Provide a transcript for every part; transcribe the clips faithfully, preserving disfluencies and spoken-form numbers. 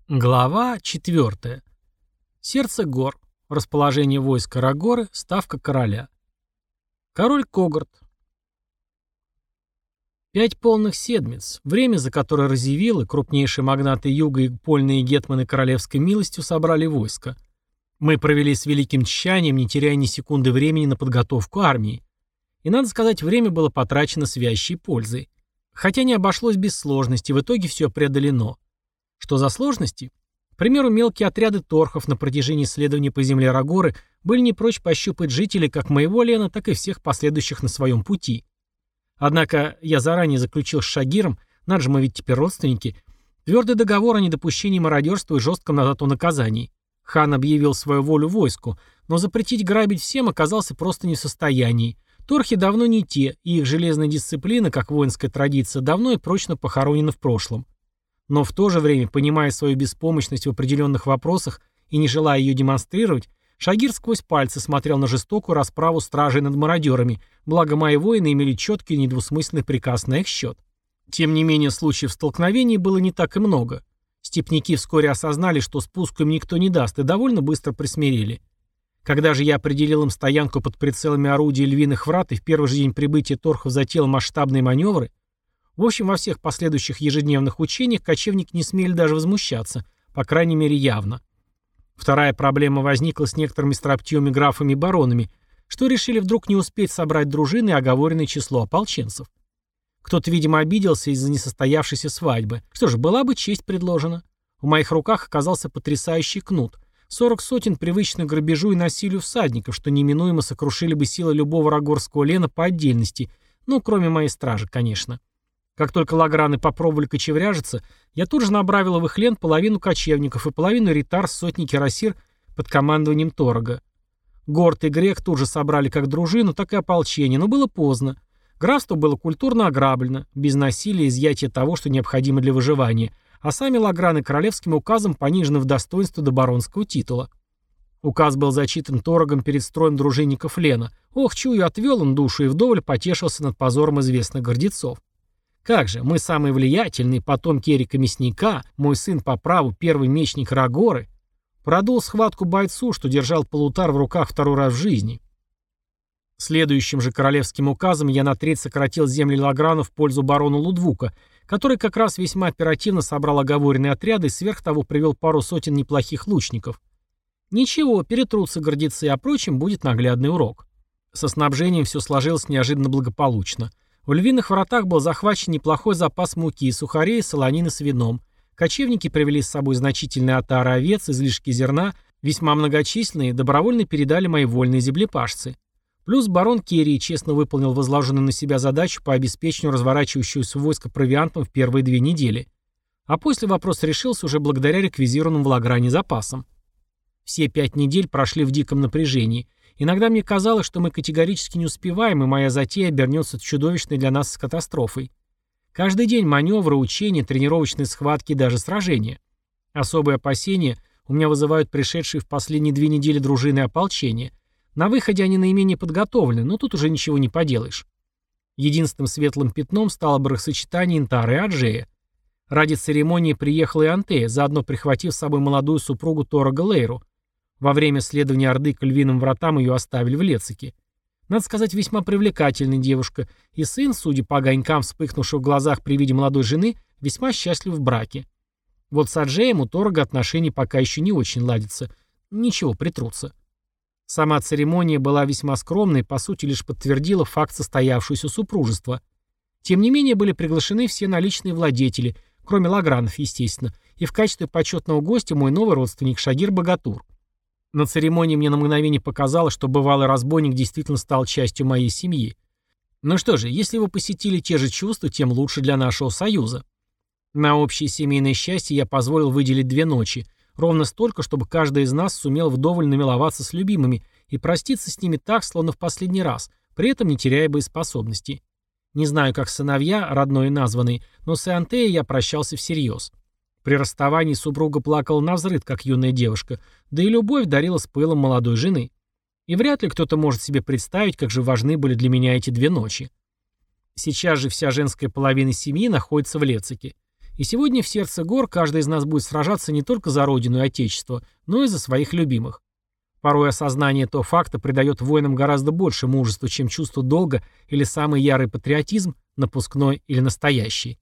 Глава четвертая. Сердце гор. Расположение войска Рагоры. Ставка короля. Король Когорт. Пять полных седмиц. Время, за которое Разивиллы, крупнейшие магнаты юга и польные гетманы королевской милостью собрали войско. Мы провели с великим тщанием, не теряя ни секунды времени на подготовку армии. И, надо сказать, время было потрачено с вящей пользой. Хотя не обошлось без сложностей, в итоге все преодолено. Что за сложности? К примеру, мелкие отряды торхов на протяжении следования по земле Рагоры были не прочь пощупать жителей как моего Лена, так и всех последующих на своем пути. Однако я заранее заключил с Шагиром, надо же, мы ведь теперь родственники, твердый договор о недопущении мародерства и жестком на то наказании. Хан объявил свою волю войску, но запретить грабить всем оказался просто не в состоянии. Торхи давно не те, и их железная дисциплина, как воинская традиция, давно и прочно похоронена в прошлом. Но в то же время, понимая свою беспомощность в определенных вопросах и не желая ее демонстрировать, Шагир сквозь пальцы смотрел на жестокую расправу стражей над мародерами, благо мои воины имели четкий и недвусмысленный приказ на их счет. Тем не менее, случаев столкновений было не так и много. Степняки вскоре осознали, что спуску им никто не даст, и довольно быстро присмирели. Когда же я определил им стоянку под прицелами орудий львиных врат и в первый же день прибытия торхов затеял масштабные маневры, в общем, во всех последующих ежедневных учениях кочевники не смели даже возмущаться, по крайней мере явно. Вторая проблема возникла с некоторыми строптивыми графами и баронами, что решили вдруг не успеть собрать дружины и оговоренное число ополченцев. Кто-то, видимо, обиделся из-за несостоявшейся свадьбы. Что ж, была бы честь предложена. В моих руках оказался потрясающий кнут. Сорок сотен привычных грабежу и насилию всадников, что неминуемо сокрушили бы силы любого рагорского лена по отдельности, ну, кроме моей стражи, конечно. Как только лаграны попробовали кочевряжиться, я тут же направил в их лен половину кочевников и половину ритар с сотни кирасир под командованием Торога. Горд и Грек тут же собрали как дружину, так и ополчение, но было поздно. Графство было культурно ограблено, без насилия и изъятия того, что необходимо для выживания, а сами лаграны королевским указом понижены в достоинство до баронского титула. Указ был зачитан Торогом перед строем дружинников Лена. Ох, чую, отвел он душу и вдоволь потешился над позором известных гордецов. Как же, мы самые влиятельные, потомки Эрика Мясника, мой сын по праву, первый мечник Рагоры, продул схватку бойцу, что держал полутар в руках второй раз в жизни. Следующим же королевским указом я на треть сократил земли Лаграну в пользу барона Лудвука, который как раз весьма оперативно собрал оговоренные отряды и сверх того привел пару сотен неплохих лучников. Ничего, перетрутся гордецы, а прочим будет наглядный урок. Со снабжением все сложилось неожиданно благополучно. В львиных вратах был захвачен неплохой запас муки, сухарей, солонины с вином. Кочевники привели с собой значительные отары овец, излишки зерна, весьма многочисленные, добровольно передали мои вольные землепашцы. Плюс барон Керри честно выполнил возложенную на себя задачу по обеспечению разворачивающегося войска провиантом в первые две недели. А после вопрос решился уже благодаря реквизированным в Лагране запасам. Все пять недель прошли в диком напряжении. Иногда мне казалось, что мы категорически не успеваем, и моя затея обернется чудовищной для нас катастрофой. Каждый день маневры, учения, тренировочные схватки и даже сражения. Особые опасения у меня вызывают пришедшие в последние две недели дружины ополчения. На выходе они наименее подготовлены, но тут уже ничего не поделаешь. Единственным светлым пятном стало бракосочетание Интара и Аджея. Ради церемонии приехала и Антея, заодно прихватив с собой молодую супругу Торога Лейру. Во время следования Орды к львиным вратам ее оставили в Лецике. Надо сказать, весьма привлекательная девушка, и сын, судя по огонькам, вспыхнувших в глазах при виде молодой жены, весьма счастлив в браке. Вот с Аджеем у Торога отношения пока еще не очень ладятся. Ничего, притрутся. Сама церемония была весьма скромной и, по сути, лишь подтвердила факт состоявшегося супружества. Тем не менее, были приглашены все наличные владетели, кроме лагранов, естественно, и в качестве почетного гостя мой новый родственник Шагир Богатур. На церемонии мне на мгновение показалось, что бывалый разбойник действительно стал частью моей семьи. Ну что же, если его посетили те же чувства, тем лучше для нашего союза. На общее семейное счастье я позволил выделить две ночи, ровно столько, чтобы каждый из нас сумел вдоволь намиловаться с любимыми и проститься с ними так, словно в последний раз, при этом не теряя боеспособности. Не знаю, как сыновья, родной и названный, но с Антеей я прощался всерьез. При расставании супруга плакала навзрыд, как юная девушка, да и любовь дарила с пылом молодой жены. И вряд ли кто-то может себе представить, как же важны были для меня эти две ночи. Сейчас же вся женская половина семьи находится в Лецике. И сегодня в сердце гор каждый из нас будет сражаться не только за родину и отечество, но и за своих любимых. Порой осознание этого факта придает воинам гораздо больше мужества, чем чувство долга или самый ярый патриотизм, напускной или настоящий.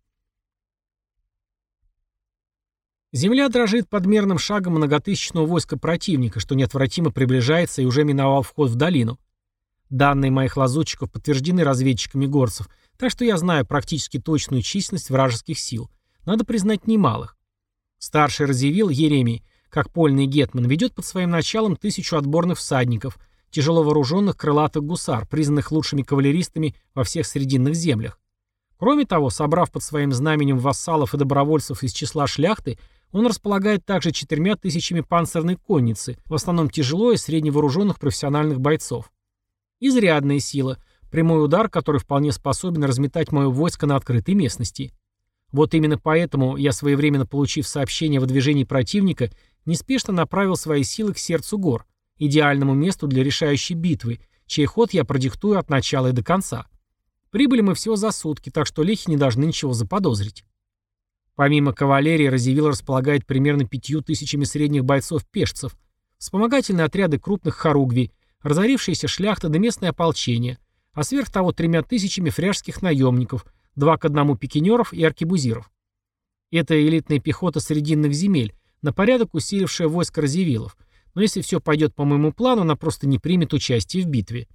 Земля дрожит под мерным шагом многотысячного войска противника, что неотвратимо приближается и уже миновал вход в долину. Данные моих лазутчиков подтверждены разведчиками горцев, так что я знаю практически точную численность вражеских сил. Надо признать, немалых. Старший Радзивилл Еремий, как польный гетман, ведет под своим началом тысячу отборных всадников, тяжело вооруженных крылатых гусар, признанных лучшими кавалеристами во всех срединных землях. Кроме того, собрав под своим знаменем вассалов и добровольцев из числа шляхты, он располагает также четырьмя тысячами панцирной конницы, в основном тяжело и средневооруженных профессиональных бойцов. Изрядная сила, прямой удар, который вполне способен разметать мое войско на открытой местности. Вот именно поэтому я, своевременно получив сообщение о выдвижении противника, неспешно направил свои силы к сердцу гор, идеальному месту для решающей битвы, чей ход я продиктую от начала и до конца. Прибыли мы всего за сутки, так что лехи не должны ничего заподозрить. Помимо кавалерии, Радзивилл располагает примерно пятью тысячами средних бойцов-пешцев, вспомогательные отряды крупных хоругвий, разорившиеся шляхта да местное ополчение, а сверх того тремя тысячами фряжских наемников, два к одному пикинеров и аркебузиров. Это элитная пехота срединных земель, на порядок усилившая войско Радзивиллов, но если все пойдет по моему плану, она просто не примет участие в битве.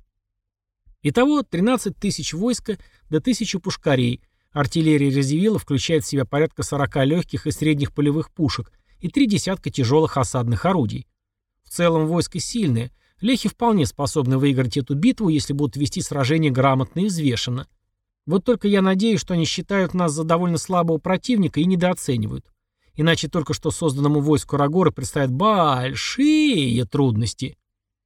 Итого тринадцать тысяч войска до тысячи пушкарей. Артиллерия Радзивилла включает в себя порядка сорока легких и средних полевых пушек и три десятка тяжелых осадных орудий. В целом войско сильное. Лехи вполне способны выиграть эту битву, если будут вести сражение грамотно и взвешенно. Вот только я надеюсь, что они считают нас за довольно слабого противника и недооценивают. Иначе только что созданному войску Рагоры предстоят большие трудности.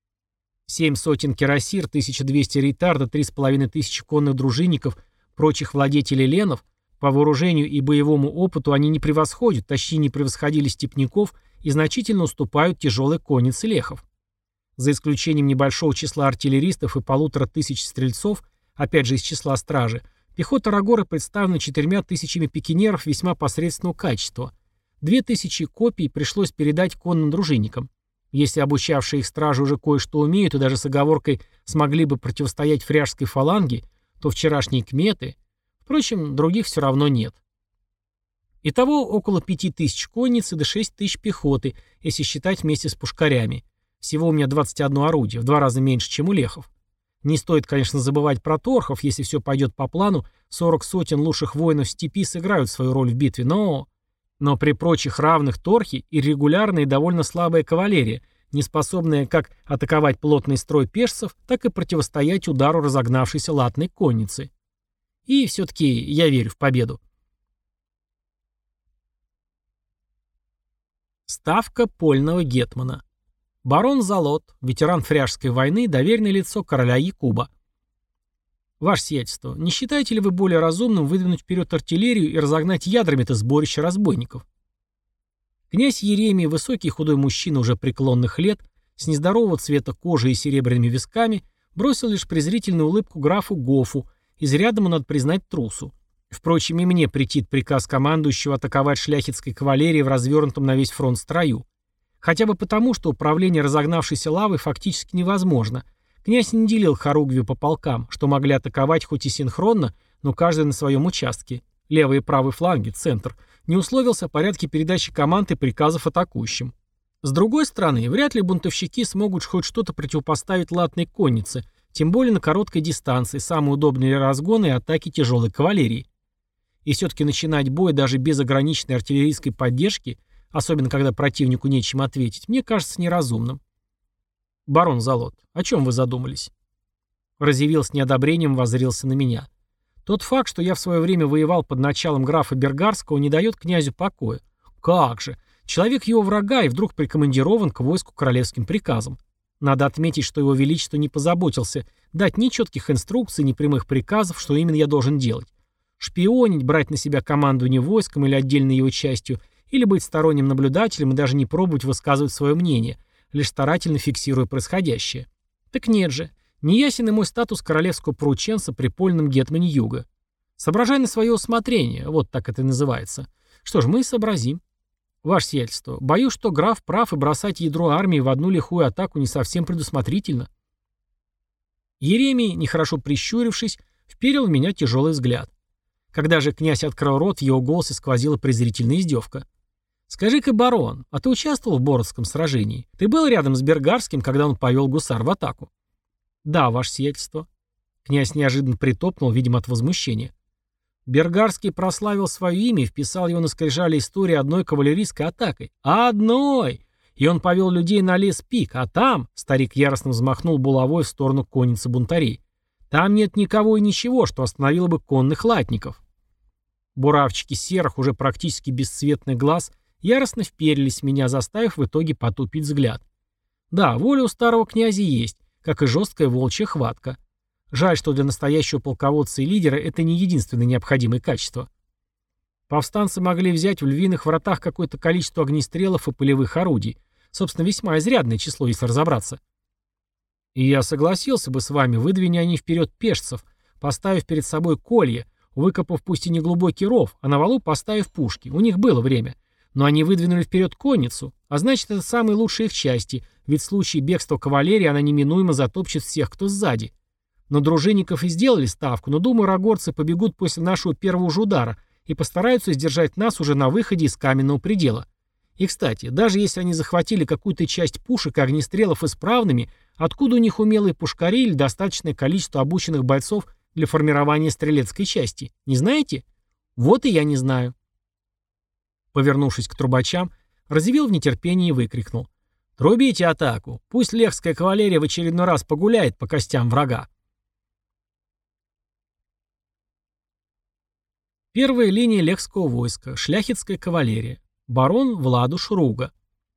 Семь сотен кирасир, тысяча двести рейтарда, три с половиной тысячи конных дружинников, прочих владетелей ленов, по вооружению и боевому опыту они не превосходят, точнее не превосходили степняков и значительно уступают тяжелой коннице лехов. За исключением небольшого числа артиллеристов и полутора тысяч стрельцов, опять же из числа стражи, пехота Рагоры представлена четырьмя тысячами пикинеров весьма посредственного качества. Две тысячи копий пришлось передать конным дружинникам. Если обучавшие их стражи уже кое-что умеют и даже с оговоркой смогли бы противостоять фряжской фаланге, то вчерашние кметы... Впрочем, других все равно нет. Итого около пяти тысяч конницы до шесть тысяч пехоты, если считать вместе с пушкарями. Всего у меня двадцать одно орудие, в два раза меньше, чем у лехов. Не стоит, конечно, забывать про торхов, если все пойдет по плану, сорок сотен лучших воинов степи сыграют свою роль в битве, но... Но при прочих равных торхи и регулярная и довольно слабая кавалерия, не способная как атаковать плотный строй пешцев, так и противостоять удару разогнавшейся латной конницы. И все-таки я верю в победу. Ставка польного гетмана. Барон Залот, ветеран Фряжской войны, доверенное лицо короля Якуба. Ваше сиятельство, не считаете ли вы более разумным выдвинуть вперед артиллерию и разогнать ядрами это сборище разбойников? Князь Еремий, высокий худой мужчина уже преклонных лет, с нездорового цвета кожи и серебряными висками, бросил лишь презрительную улыбку графу Гофу, изрядному, надо признать, трусу. Впрочем, и мне претит приказ командующего атаковать шляхетской кавалерией в развернутом на весь фронт строю. Хотя бы потому, что управление разогнавшейся лавой фактически невозможно. Князь не делил хоругвию по полкам, что могли атаковать хоть и синхронно, но каждый на своем участке. Левый и правый фланги, центр. Не условился о порядке передачи команд и приказов атакующим. С другой стороны, вряд ли бунтовщики смогут хоть что-то противопоставить латной коннице, тем более на короткой дистанции, самые удобные для разгона и атаки тяжелой кавалерии. И все-таки начинать бой даже без ограниченной артиллерийской поддержки, особенно когда противнику нечем ответить, мне кажется неразумным. Барон Залот, о чем вы задумались? Радзивилл с неодобрением воззрился на меня. Тот факт, что я в свое время воевал под началом графа Бергарского, не дает князю покоя. Как же? Человек его врага и вдруг прикомандирован к войску королевским приказом. Надо отметить, что его величество не позаботился дать ни четких инструкций, ни прямых приказов, что именно я должен делать. Шпионить, брать на себя командование войском или отдельной его частью, или быть сторонним наблюдателем и даже не пробовать высказывать свое мнение, лишь старательно фиксируя происходящее. Так нет же, неясен и мой статус королевского порученца при польном гетмане Юга. Соображай на свое усмотрение, вот так это и называется. Что ж, мы и сообразим. Ваше сиятельство, боюсь, что граф прав, и бросать ядро армии в одну лихую атаку не совсем предусмотрительно. Еремий, нехорошо прищурившись, вперил в меня тяжелый взгляд. Когда же князь открыл рот, в его голосе сквозила презрительная издевка. «Скажи-ка, барон, а ты участвовал в Бородском сражении? Ты был рядом с Бергарским, когда он повел гусар в атаку?» «Да, ваше сиятельство». Князь неожиданно притопнул, видимо, от возмущения. Бергарский прославил свое имя и вписал его на скрижали истории одной кавалерийской атакой. Одной! И он повел людей на лес Пик, а там, старик яростно взмахнул булавой в сторону конницы бунтарей, там нет никого и ничего, что остановило бы конных латников. Буравчики серых, уже практически бесцветных глаз, яростно вперились в меня, заставив в итоге потупить взгляд. Да, воля у старого князя есть, как и жесткая волчья хватка. Жаль, что для настоящего полководца и лидера это не единственное необходимое качество. Повстанцы могли взять в львиных вратах какое-то количество огнестрелов и полевых орудий. Собственно, весьма изрядное число, если разобраться. И я согласился бы с вами, выдвиня они вперед пешцев, поставив перед собой колья, выкопав пусть и не глубокий ров, а на валу поставив пушки. У них было время. Но они выдвинули вперед конницу, а значит, это самые лучшие их части, ведь в случае бегства кавалерии она неминуемо затопчет всех, кто сзади. Но дружинников и сделали ставку, но, думаю, рогорцы побегут после нашего первого же удара и постараются сдержать нас уже на выходе из каменного предела. И, кстати, даже если они захватили какую-то часть пушек и огнестрелов исправными, откуда у них умелые пушкари или достаточное количество обученных бойцов для формирования стрелецкой части? Не знаете? Вот и я не знаю. Повернувшись к трубачам, разъявил в нетерпении и выкрикнул: «Трубите атаку! Пусть лехская кавалерия в очередной раз погуляет по костям врага!» Первая линия лехского войска, шляхетская кавалерия. Барон Владуш Руга.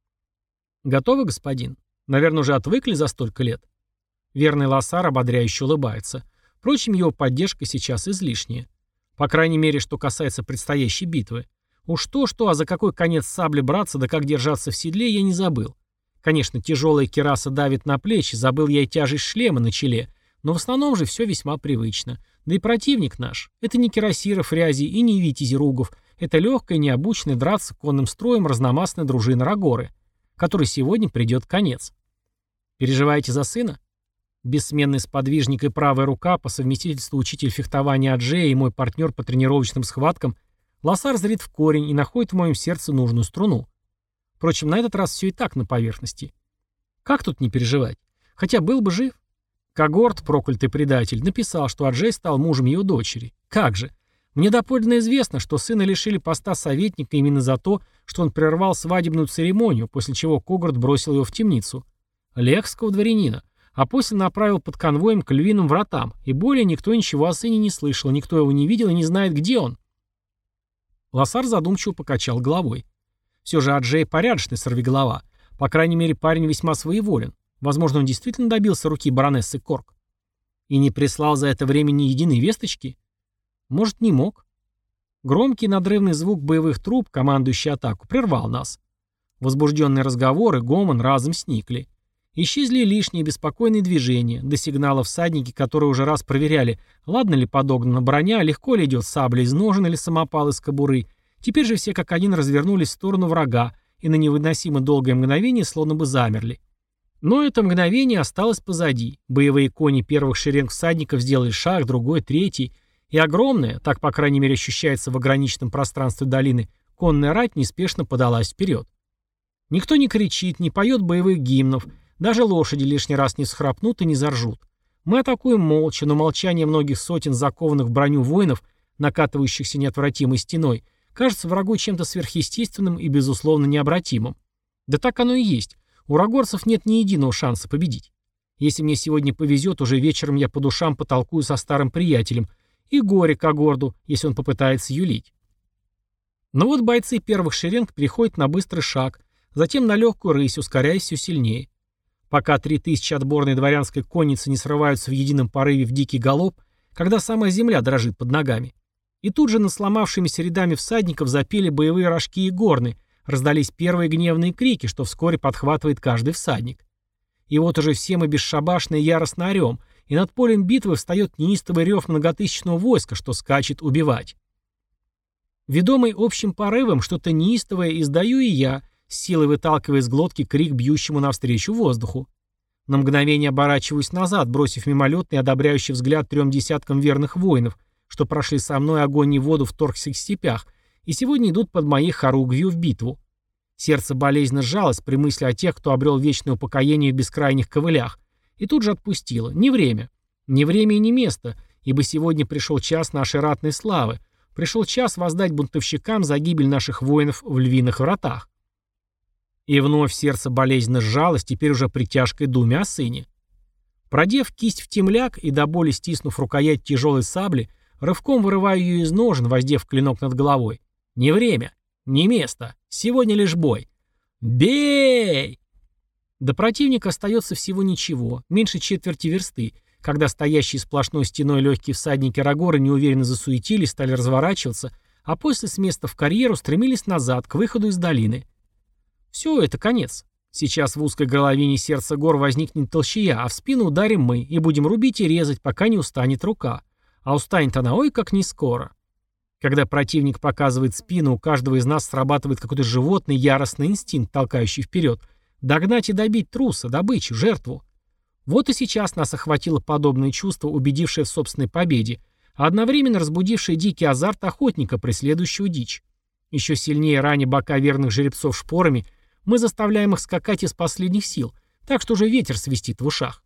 «Готовы, господин? Наверное, уже отвыкли за столько лет?» Верный лосар ободряюще улыбается. Впрочем, его поддержка сейчас излишняя. По крайней мере, что касается предстоящей битвы. Уж то-что, а за какой конец сабли браться, да как держаться в седле, я не забыл. Конечно, тяжелая кираса давит на плечи, забыл я и тяжесть шлема на челе, но в основном же все весьма привычно. Да и противник наш. Это не кирасиров рязи и не витязи ругов. Это легкая, необученная драться конным строем разномастная дружина Рагоры, которой сегодня придет конец. Переживаете за сына? Бессменный сподвижник и правая рука, по совместительству учитель фехтования Аджея и мой партнер по тренировочным схваткам, лосар зрит в корень и находит в моем сердце нужную струну. Впрочем, на этот раз все и так на поверхности. Как тут не переживать? Хотя был бы жив. Когорт, проклятый предатель, написал, что Аджей стал мужем его дочери. Как же? Мне доподлинно известно, что сына лишили поста советника именно за то, что он прервал свадебную церемонию, после чего Когорт бросил его в темницу. Лехского дворянина. А после направил под конвоем к львиным вратам, и более никто ничего о сыне не слышал, никто его не видел и не знает, где он. Лосар задумчиво покачал головой. Все же Аджей порядочный сорвиголова. По крайней мере, парень весьма своеволен. Возможно, он действительно добился руки баронессы Корк. И не прислал за это время ни единой весточки? Может, не мог? Громкий надрывный звук боевых труб, командующий атаку, прервал нас. Возбужденные разговоры, гомон разом сникли. Исчезли лишние беспокойные движения, до сигнала всадники, которые уже раз проверяли, ладно ли подогнана броня, легко ли идет сабля из ножен или самопал из кобуры. Теперь же все как один развернулись в сторону врага и на невыносимо долгое мгновение словно бы замерли. Но это мгновение осталось позади. Боевые кони первых шеренг всадников сделали шаг, другой, третий, и огромная, так по крайней мере ощущается в ограниченном пространстве долины, конная рать неспешно подалась вперед. Никто не кричит, не поет боевых гимнов, даже лошади лишний раз не схрапнут и не заржут. Мы атакуем молча, но молчание многих сотен закованных в броню воинов, накатывающихся неотвратимой стеной, кажется врагу чем-то сверхъестественным и, безусловно, необратимым. Да так оно и есть. У рагорцев нет ни единого шанса победить. Если мне сегодня повезет, уже вечером я по душам потолкую со старым приятелем, и горе Когорду, если он попытается юлить. Но вот бойцы первых шеренг переходят на быстрый шаг, затем на легкую рысь, ускоряясь все сильнее. Пока три тысячи отборной дворянской конницы не срываются в едином порыве в дикий галоп, когда самая земля дрожит под ногами. И тут же над сломавшимися рядами всадников запели боевые рожки и горны, раздались первые гневные крики, что вскоре подхватывает каждый всадник. И вот уже все мы бесшабашно и яростно орем, и над полем битвы встает неистовый рев многотысячного войска, что скачет убивать. Ведомый общим порывом, что-то неистовое издаю и я, с силой выталкивая из глотки крик бьющему навстречу воздуху. На мгновение оборачиваюсь назад, бросив мимолетный одобряющий взгляд трем десяткам верных воинов, что прошли со мной огонь и воду в торгских степях, и сегодня идут под моей хоругвью в битву. Сердце болезненно сжалось при мысли о тех, кто обрел вечное упокоение в бескрайних ковылях, и тут же отпустило. Не время. Не время и не место, ибо сегодня пришел час нашей ратной славы, пришел час воздать бунтовщикам за гибель наших воинов в львиных вратах. И вновь сердце болезненно сжалось, теперь уже при тяжкой думе о сыне. Продев кисть в темляк и до боли стиснув рукоять тяжелой сабли, рывком вырываю ее из ножен, воздев клинок над головой. Не время, не место, сегодня лишь бой. Бей! До противника остается всего ничего, меньше четверти версты, когда стоящие сплошной стеной легкие всадники Рагора неуверенно засуетились, стали разворачиваться, а после с места в карьеру стремились назад, к выходу из долины. Все, это конец. Сейчас в узкой горловине сердца гор возникнет толщая, а в спину ударим мы и будем рубить и резать, пока не устанет рука. А устанет она, ой, как не скоро. Когда противник показывает спину, у каждого из нас срабатывает какой-то животный яростный инстинкт, толкающий вперед. Догнать и добить труса, добычу, жертву. Вот и сейчас нас охватило подобное чувство, убедившее в собственной победе, а одновременно разбудившее дикий азарт охотника, преследующего дичь. Еще сильнее раня бока верных жеребцов шпорами, мы заставляем их скакать из последних сил, так что уже ветер свистит в ушах.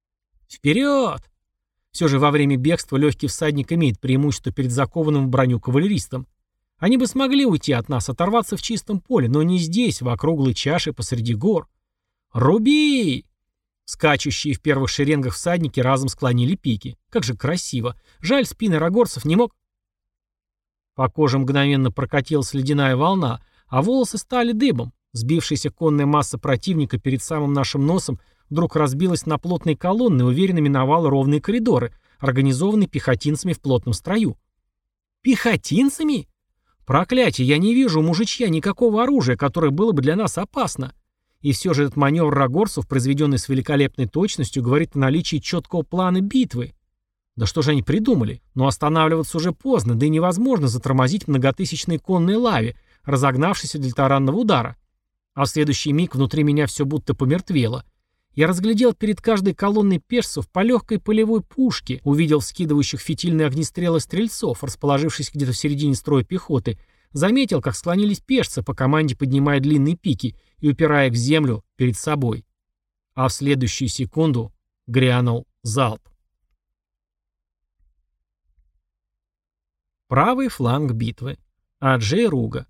Вперед! Все же во время бегства легкий всадник имеет преимущество перед закованным в броню кавалеристом. Они бы смогли уйти от нас, оторваться в чистом поле, но не здесь, в округлой чаше посреди гор. Руби! Скачущие в первых шеренгах всадники разом склонили пики. Как же красиво. Жаль, спины рагорцев не мог... По коже мгновенно прокатилась ледяная волна, а волосы стали дыбом. Сбившаяся конная масса противника перед самым нашим носом вдруг разбилась на плотные колонны и уверенно миновала ровные коридоры, организованные пехотинцами в плотном строю. Пехотинцами? Проклятие, я не вижу у мужичья никакого оружия, которое было бы для нас опасно. И все же этот маневр рагорцев, произведенный с великолепной точностью, говорит о наличии четкого плана битвы. Да что же они придумали? Но останавливаться уже поздно, да и невозможно затормозить многотысячные конные лаве, разогнавшиеся для таранного удара. А в следующий миг внутри меня все будто помертвело. Я разглядел перед каждой колонной пешцев по легкой полевой пушке, увидел вскидывающих фитильные огнестрелы стрельцов, расположившись где-то в середине строя пехоты, заметил, как склонились пешцы, по команде поднимая длинные пики и упирая в землю перед собой. А в следующую секунду грянул залп. Правый фланг битвы. Аджей Руга.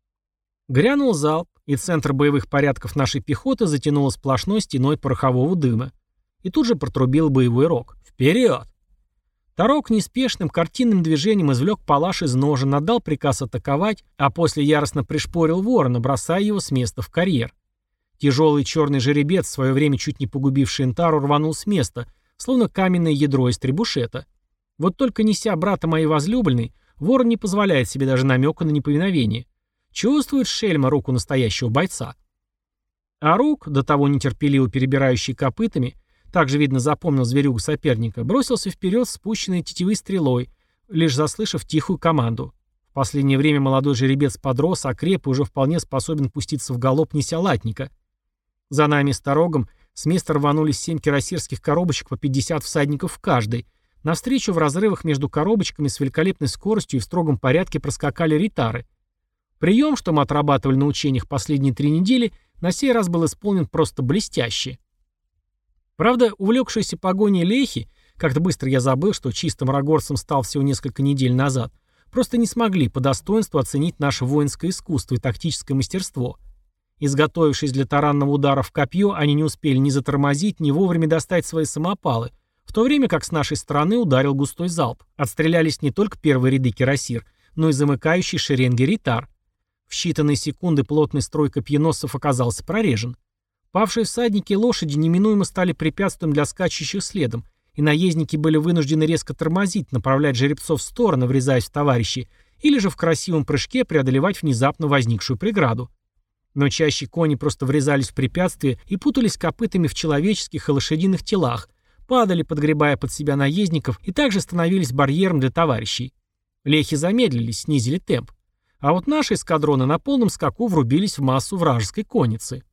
Грянул залп, и центр боевых порядков нашей пехоты затянуло сплошной стеной порохового дыма. И тут же протрубил боевой рог. Вперед! Тарок неспешным картинным движением извлек палаш из ножен, отдал приказ атаковать, а после яростно пришпорил ворона, бросая его с места в карьер. Тяжелый черный жеребец, в свое время чуть не погубивший Энтару, рванул с места, словно каменное ядро из требушета. Вот только неся брата моей возлюбленной, ворон не позволяет себе даже намека на неповиновение. Чувствует шельма руку настоящего бойца. А Рук, до того нетерпеливо перебирающий копытами, также, видно, запомнил зверюгу соперника, бросился вперед спущенной тетивой стрелой, лишь заслышав тихую команду. В последнее время молодой жеребец подрос, окреп и уже вполне способен пуститься в галоп, неся латника. За нами с Тарогом с места рванулись семь кирасирских коробочек по пятьдесят всадников в каждой. Навстречу в разрывах между коробочками с великолепной скоростью и в строгом порядке проскакали ритары. Прием, что мы отрабатывали на учениях последние три недели, на сей раз был исполнен просто блестяще. Правда, увлекшиеся погоней лехи, как-то быстро я забыл, что чистым рагорцем стал всего несколько недель назад, просто не смогли по достоинству оценить наше воинское искусство и тактическое мастерство. Изготовившись для таранного удара в копье, они не успели ни затормозить, ни вовремя достать свои самопалы, в то время как с нашей стороны ударил густой залп. Отстрелялись не только первые ряды кирасир, но и замыкающие шеренги ритар. В считанные секунды плотный строй копьеносцев оказался прорежен. Павшие всадники и лошади неминуемо стали препятствием для скачущих следом, и наездники были вынуждены резко тормозить, направлять жеребцов в стороны, врезаясь в товарищей, или же в красивом прыжке преодолевать внезапно возникшую преграду. Но чаще кони просто врезались в препятствия и путались копытами в человеческих и лошадиных телах, падали, подгребая под себя наездников, и также становились барьером для товарищей. Лехи замедлились, снизили темп. А вот наши эскадроны на полном скаку врубились в массу вражеской конницы.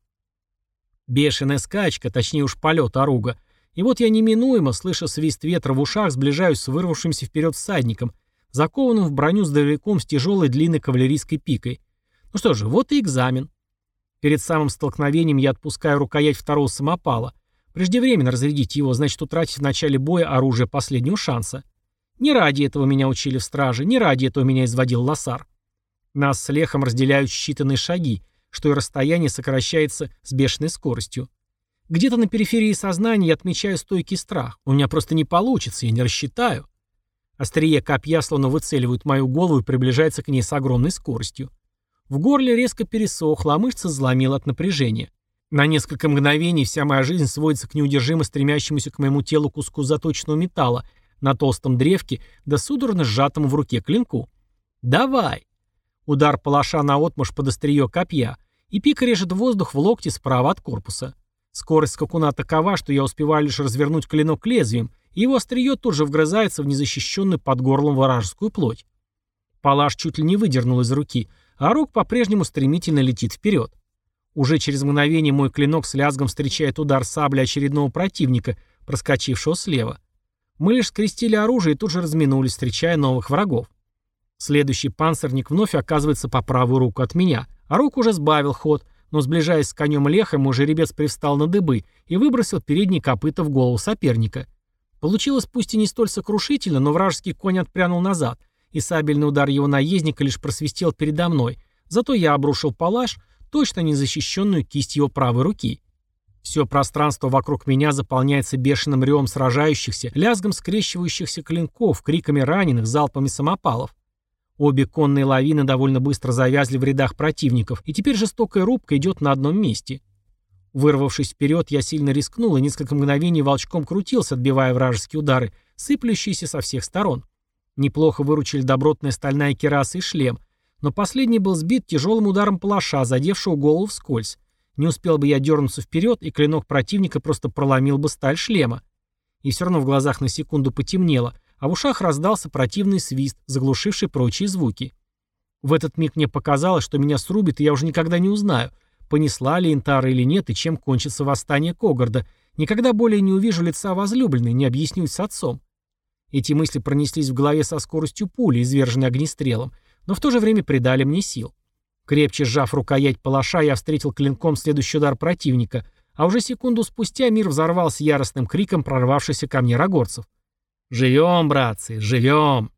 Бешеная скачка, точнее уж полет оруга. И вот я неминуемо, слыша свист ветра в ушах, сближаюсь с вырвавшимся вперед всадником, закованным в броню здоровяком с тяжелой длинной кавалерийской пикой. Ну что же, вот и экзамен. Перед самым столкновением я отпускаю рукоять второго самопала. Преждевременно разрядить его, значит утратить в начале боя оружие последнего шанса. Не ради этого меня учили в страже, не ради этого меня изводил Лосар. Нас с Лехом разделяют считанные шаги, что и расстояние сокращается с бешеной скоростью. Где-то на периферии сознания я отмечаю стойкий страх. У меня просто не получится, я не рассчитаю. Острие копья словно выцеливает мою голову и приближается к ней с огромной скоростью. В горле резко пересохло, а мышцы заломило от напряжения. На несколько мгновений вся моя жизнь сводится к неудержимо стремящемуся к моему телу куску заточенного металла на толстом древке, да судорожно сжатому в руке клинку. «Давай!» Удар палаша наотмашь под острие копья, и пика режет воздух в локте справа от корпуса. Скорость скакуна такова, что я успеваю лишь развернуть клинок лезвием, и его острие тут же вгрызается в незащищенную под горлом вражескую плоть. Палаш чуть ли не выдернул из руки, а рук по-прежнему стремительно летит вперед. Уже через мгновение мой клинок с лязгом встречает удар сабли очередного противника, проскочившего слева. Мы лишь скрестили оружие и тут же разминулись, встречая новых врагов. Следующий панцирник вновь оказывается по правую руку от меня, а рук уже сбавил ход, но, сближаясь с конем Леха, мой жеребец привстал на дыбы и выбросил передние копыта в голову соперника. Получилось пусть и не столь сокрушительно, но вражеский конь отпрянул назад, и сабельный удар его наездника лишь просвистел передо мной, зато я обрушил палаш, точно незащищенную кисть его правой руки. Все пространство вокруг меня заполняется бешеным ревом сражающихся, лязгом скрещивающихся клинков, криками раненых, залпами самопалов. Обе конные лавины довольно быстро завязли в рядах противников, и теперь жестокая рубка идет на одном месте. Вырвавшись вперед, я сильно рискнул и несколько мгновений волчком крутился, отбивая вражеские удары, сыплющиеся со всех сторон. Неплохо выручили добротная стальная кираса и шлем, но последний был сбит тяжелым ударом палаша, задевшего голову вскользь. Не успел бы я дернуться вперед, и клинок противника просто проломил бы сталь шлема. И все равно в глазах на секунду потемнело, а в ушах раздался противный свист, заглушивший прочие звуки. В этот миг мне показалось, что меня срубит, и я уже никогда не узнаю, понесла ли Интара или нет, и чем кончится восстание Когорда. Никогда более не увижу лица возлюбленной, не объяснюсь с отцом. Эти мысли пронеслись в голове со скоростью пули, изверженной огнестрелом, но в то же время придали мне сил. Крепче сжав рукоять палаша, я встретил клинком следующий удар противника, а уже секунду спустя мир взорвался яростным криком прорвавшихся ко мне рогорцев. «Живем, братцы, живем!»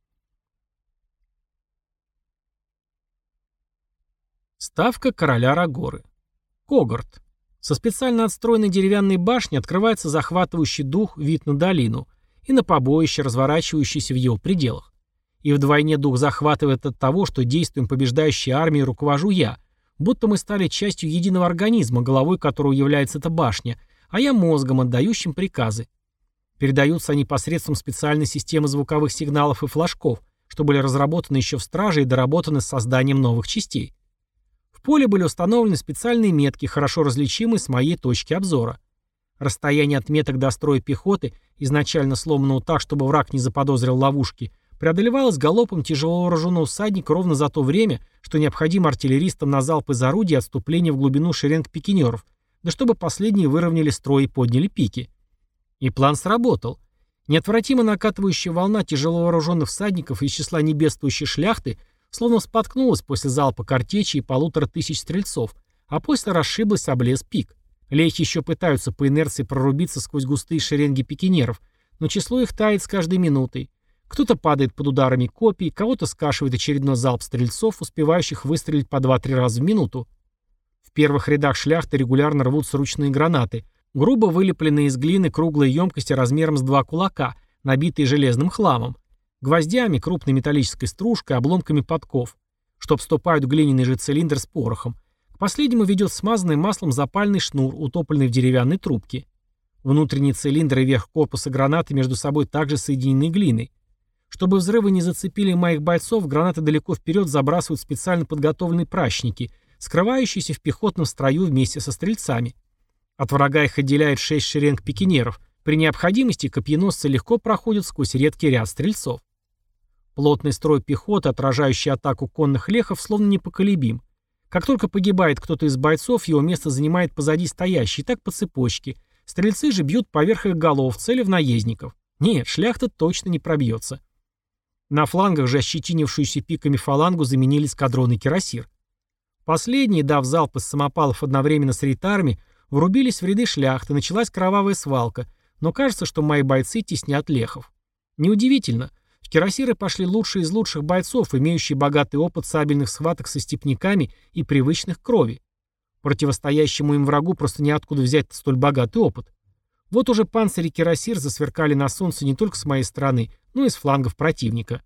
Ставка короля Рагоры. Когорт. Со специально отстроенной деревянной башни открывается захватывающий дух вид на долину и на побоище, разворачивающееся в его пределах. И вдвойне дух захватывает от того, что действием побеждающей армии руковожу я, будто мы стали частью единого организма, головой которого является эта башня, а я мозгом, отдающим приказы. Передаются они посредством специальной системы звуковых сигналов и флажков, что были разработаны еще в страже и доработаны с созданием новых частей. В поле были установлены специальные метки, хорошо различимые с моей точки обзора. Расстояние от меток до строя пехоты, изначально сломанного так, чтобы враг не заподозрил ловушки, преодолевалось галопом тяжело вооруженного всадника ровно за то время, что необходимо артиллеристам на залп из орудий отступление в глубину шеренг пикинеров, да чтобы последние выровняли строй и подняли пики. И план сработал. Неотвратимо накатывающая волна тяжело вооруженных всадников из числа небедствующей шляхты словно споткнулась после залпа картечи и полутора тысяч стрельцов, а после расшиблась об лес пик. Лехи еще пытаются по инерции прорубиться сквозь густые шеренги пикинеров, но число их тает с каждой минутой. Кто-то падает под ударами копий, кого-то скашивает очередной залп стрельцов, успевающих выстрелить по два-три раза в минуту. В первых рядах шляхты регулярно рвутся ручные гранаты, грубо вылепленные из глины круглые емкости размером с два кулака, набитые железным хламом, гвоздями, крупной металлической стружкой, обломками подков, что вступают в глиняный же цилиндр с порохом. К последнему ведет смазанный маслом запальный шнур, утопленный в деревянной трубке. Внутренний цилиндр и верх корпуса гранаты между собой также соединены глиной. Чтобы взрывы не зацепили моих бойцов, гранаты далеко вперед забрасывают специально подготовленные пращники, скрывающиеся в пехотном строю вместе со стрельцами. От врага их отделяет шесть шеренг пикинеров. При необходимости копьеносцы легко проходят сквозь редкий ряд стрельцов. Плотный строй пехоты, отражающий атаку конных лехов, словно непоколебим. Как только погибает кто-то из бойцов, его место занимает позади стоящий, так по цепочке. Стрельцы же бьют поверх их голов, цели в наездников. Нет, шляхта точно не пробьется. На флангах же ощетинившуюся пиками фалангу заменили эскадроны кирасир. Последние, дав залп из самопалов одновременно с рейтарами, врубились в ряды шляхты, началась кровавая свалка, но кажется, что мои бойцы теснят лехов. Неудивительно. В кирасиры пошли лучшие из лучших бойцов, имеющие богатый опыт сабельных схваток со степняками и привычных к крови. Противостоящему им врагу просто неоткуда взять столь богатый опыт. Вот уже панцири кирасир засверкали на солнце не только с моей стороны, но и с флангов противника.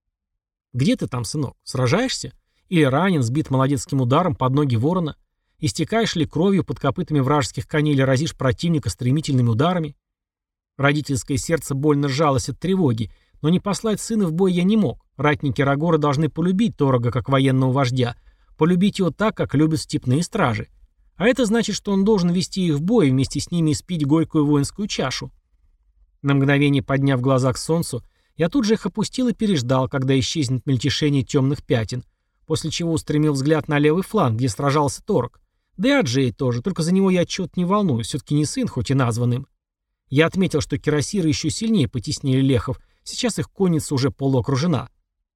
«Где ты там, сынок? Сражаешься? Или ранен, сбит молодецким ударом под ноги ворона? Истекаешь ли кровью под копытами вражеских коней или разишь противника стремительными ударами?» Родительское сердце больно сжалось от тревоги, но не послать сына в бой я не мог. Ратники Рагора должны полюбить Торога как военного вождя, полюбить его так, как любят степные стражи. А это значит, что он должен вести их в бой и вместе с ними испить горькую воинскую чашу. На мгновение подняв глаза к солнцу, я тут же их опустил и переждал, когда исчезнет мельтешение темных пятен, после чего устремил взгляд на левый фланг, где сражался Торог. Да и Аджей тоже, только за него я отчет не волнуюсь, все-таки не сын, хоть и названным. Я отметил, что кирасиры еще сильнее потеснили лехов, сейчас их конница уже полуокружена.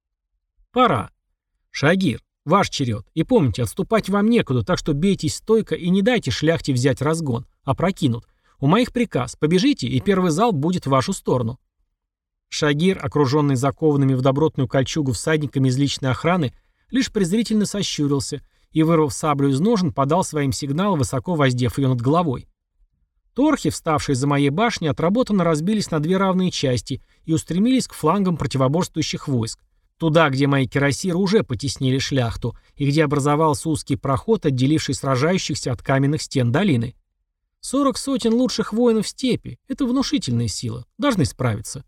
Пора. Шагир, ваш черед. И помните, отступать вам некуда, так что бейтесь стойко и не дайте шляхте взять разгон, опрокинут. У моих приказ, побежите, и первый залп будет в вашу сторону. Шагир, окруженный закованными в добротную кольчугу всадниками из личной охраны, лишь презрительно сощурился и, вырвав саблю из ножен, подал своим сигнал, высоко воздев ее над головой. Торхи, вставшие за моей башней, отработанно разбились на две равные части и устремились к флангам противоборствующих войск, туда, где мои кирасиры уже потеснили шляхту и где образовался узкий проход, отделивший сражающихся от каменных стен долины. Сорок сотен лучших воинов степи — это внушительная сила, должны справиться.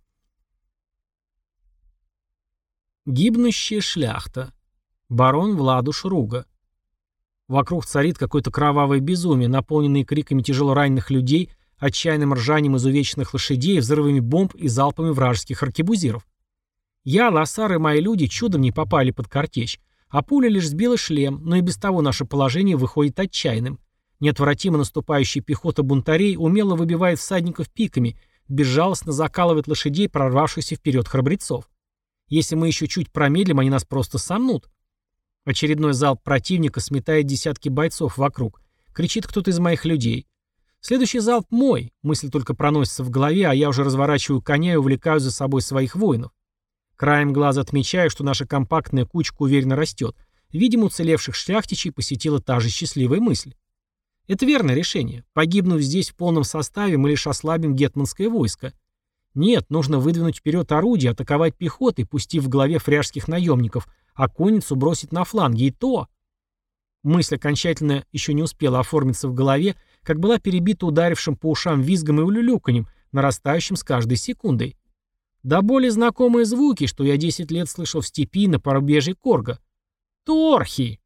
Гибнущая шляхта. Барон Владуш Руга. Вокруг царит какое-то кровавое безумие, наполненное криками тяжелораненых людей, отчаянным ржанием изувеченных лошадей, взрывами бомб и залпами вражеских аркебузиров. Я, Лосар и мои люди чудом не попали под картечь, а пуля лишь сбила шлем, но и без того наше положение выходит отчаянным. Неотвратимо наступающая пехота бунтарей умело выбивает всадников пиками, безжалостно закалывает лошадей, прорвавшихся вперед храбрецов. Если мы еще чуть промедлим, они нас просто сомнут. Очередной залп противника сметает десятки бойцов вокруг. Кричит кто-то из моих людей. Следующий залп мой. Мысль только проносится в голове, а я уже разворачиваю коня и увлекаю за собой своих воинов. Краем глаза отмечаю, что наша компактная кучка уверенно растет. Видимо, уцелевших шляхтичей посетила та же счастливая мысль. Это верное решение. Погибнув здесь в полном составе, мы лишь ослабим гетманское войско. Нет, нужно выдвинуть вперед орудия, атаковать пехотой, пустив в голове фряжских наемников, а конницу бросить на фланги, и то... Мысль окончательно еще не успела оформиться в голове, как была перебита ударившим по ушам визгом и улюлюканьем, нарастающим с каждой секундой. Да более знакомые звуки, что я десять лет слышал в степи на порубежье Корга. Торхи!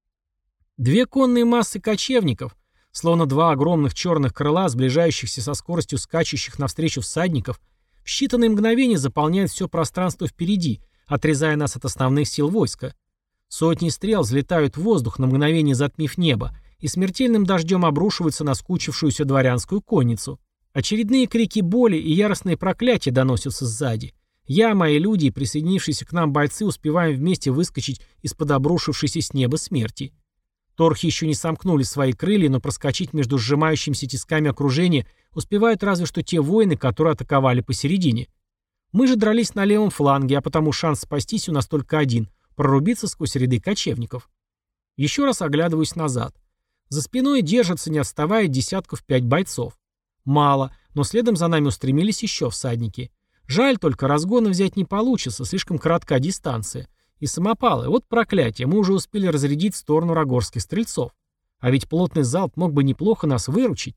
Две конные массы кочевников, словно два огромных черных крыла, сближающихся со скоростью скачущих навстречу всадников, в считанные мгновения заполняют все пространство впереди, отрезая нас от основных сил войска. Сотни стрел взлетают в воздух, на мгновение затмив небо, и смертельным дождем обрушиваются на скучившуюся дворянскую конницу. Очередные крики боли и яростные проклятия доносятся сзади. Я, мои люди и присоединившиеся к нам бойцы успеваем вместе выскочить из-под обрушившейся с неба смерти. Торхи еще не сомкнули свои крылья, но проскочить между сжимающимися тисками окружения успевают разве что те воины, которые атаковали посередине. Мы же дрались на левом фланге, а потому шанс спастись у нас только один — прорубиться сквозь ряды кочевников. Еще раз оглядываюсь назад. За спиной держатся, не отставая, десятков пять бойцов. Мало, но следом за нами устремились еще всадники. Жаль только, разгона взять не получится, слишком коротка дистанция. И самопалы, вот проклятие, мы уже успели разрядить в сторону рагорских стрельцов. А ведь плотный залп мог бы неплохо нас выручить.